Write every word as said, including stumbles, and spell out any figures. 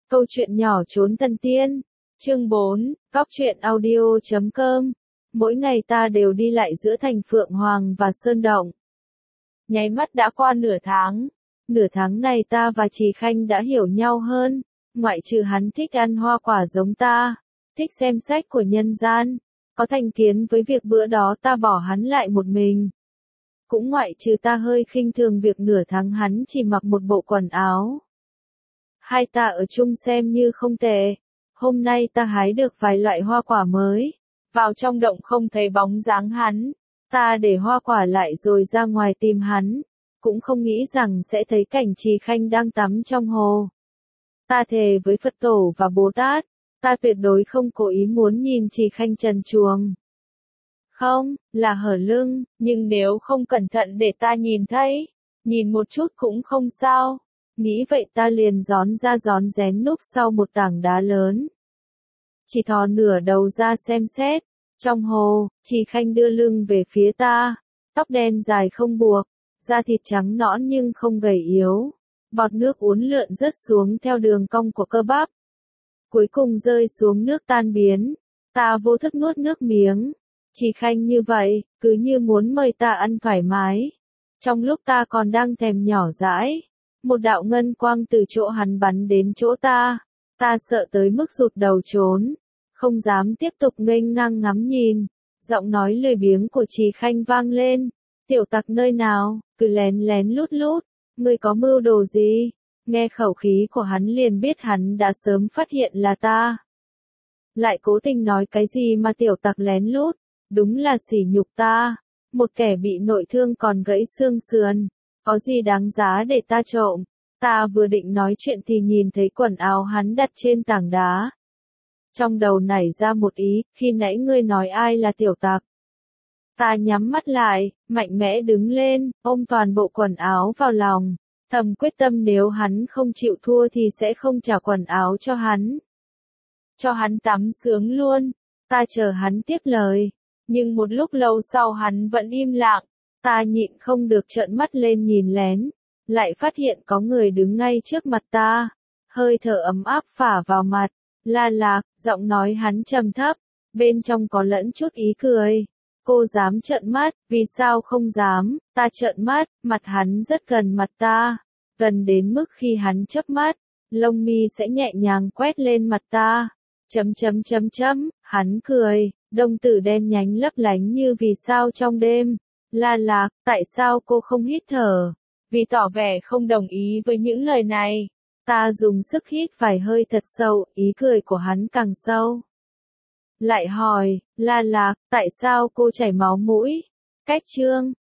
Câu chuyện nhỏ trốn thần tiên. Chương bốn, cóc truyện audio chấm com. Mỗi ngày ta đều đi lại giữa thành Phượng Hoàng và Sơn Động. Nháy mắt đã qua nửa tháng. Nửa tháng này ta và Trì Khanh đã hiểu nhau hơn. Ngoại trừ hắn thích ăn hoa quả giống ta, thích xem sách của nhân gian, có thành kiến với việc bữa đó ta bỏ hắn lại một mình. Cũng ngoại trừ ta hơi khinh thường việc nửa tháng hắn chỉ mặc một bộ quần áo. Hai ta ở chung xem như không tệ. Hôm nay ta hái được vài loại hoa quả mới. Vào trong động không thấy bóng dáng hắn. Ta để hoa quả lại rồi ra ngoài tìm hắn. Cũng không nghĩ rằng sẽ thấy cảnh Trì Khanh đang tắm trong hồ. Ta thề với Phật Tổ và Bồ Tát, ta tuyệt đối không cố ý muốn nhìn Trì Khanh trần truồng. Không, là hở lưng, nhưng nếu không cẩn thận để ta nhìn thấy, nhìn một chút cũng không sao. Nghĩ vậy ta liền gión ra gión rén núp sau một tảng đá lớn. Chỉ thò nửa đầu ra xem xét. Trong hồ, Trì Khanh đưa lưng về phía ta. Tóc đen dài không buộc, da thịt trắng nõn nhưng không gầy yếu. Bọt nước uốn lượn rớt xuống theo đường cong của cơ bắp. Cuối cùng rơi xuống nước tan biến. Ta vô thức nuốt nước miếng. Trì Khanh như vậy, cứ như muốn mời ta ăn thoải mái. Trong lúc ta còn đang thèm nhỏ dãi, một đạo ngân quang từ chỗ hắn bắn đến chỗ ta. Ta sợ tới mức rụt đầu trốn, không dám tiếp tục nghênh ngang ngắm nhìn. Giọng nói lười biếng của Trì Khanh vang lên. Tiểu tặc nơi nào, cứ lén lén lút lút, ngươi có mưu đồ gì? Nghe khẩu khí của hắn liền biết hắn đã sớm phát hiện là ta. Lại cố tình nói cái gì mà tiểu tặc lén lút, đúng là sỉ nhục ta. Một kẻ bị nội thương còn gãy xương sườn, có gì đáng giá để ta trộm? Ta vừa định nói chuyện thì nhìn thấy quần áo hắn đặt trên tảng đá. Trong đầu nảy ra một ý, khi nãy ngươi nói ai là tiểu tặc. Ta nhắm mắt lại, mạnh mẽ đứng lên, ôm toàn bộ quần áo vào lòng, thầm quyết tâm nếu hắn không chịu thua thì sẽ không trả quần áo cho hắn. Cho hắn tắm sướng luôn. Ta chờ hắn tiếp lời, nhưng một lúc lâu sau hắn vẫn im lặng. Ta nhịn không được trợn mắt lên nhìn lén, lại phát hiện có người đứng ngay trước mặt ta. Hơi thở ấm áp phả vào mặt. La Lạc, giọng nói hắn trầm thấp, bên trong có lẫn chút ý cười. Cô dám trợn mắt, vì sao không dám? Ta trợn mắt, mặt hắn rất gần mặt ta, gần đến mức khi hắn chớp mắt, lông mi sẽ nhẹ nhàng quét lên mặt ta. Chấm chấm chấm chấm, hắn cười, đồng tử đen nhánh lấp lánh như vì sao trong đêm. La Lạc, tại sao cô không hít thở? Vì tỏ vẻ không đồng ý với những lời này. Ta dùng sức hít vài hơi thật sâu, ý cười của hắn càng sâu. Lại hỏi, La Lạc, tại sao cô chảy máu mũi? Cách chương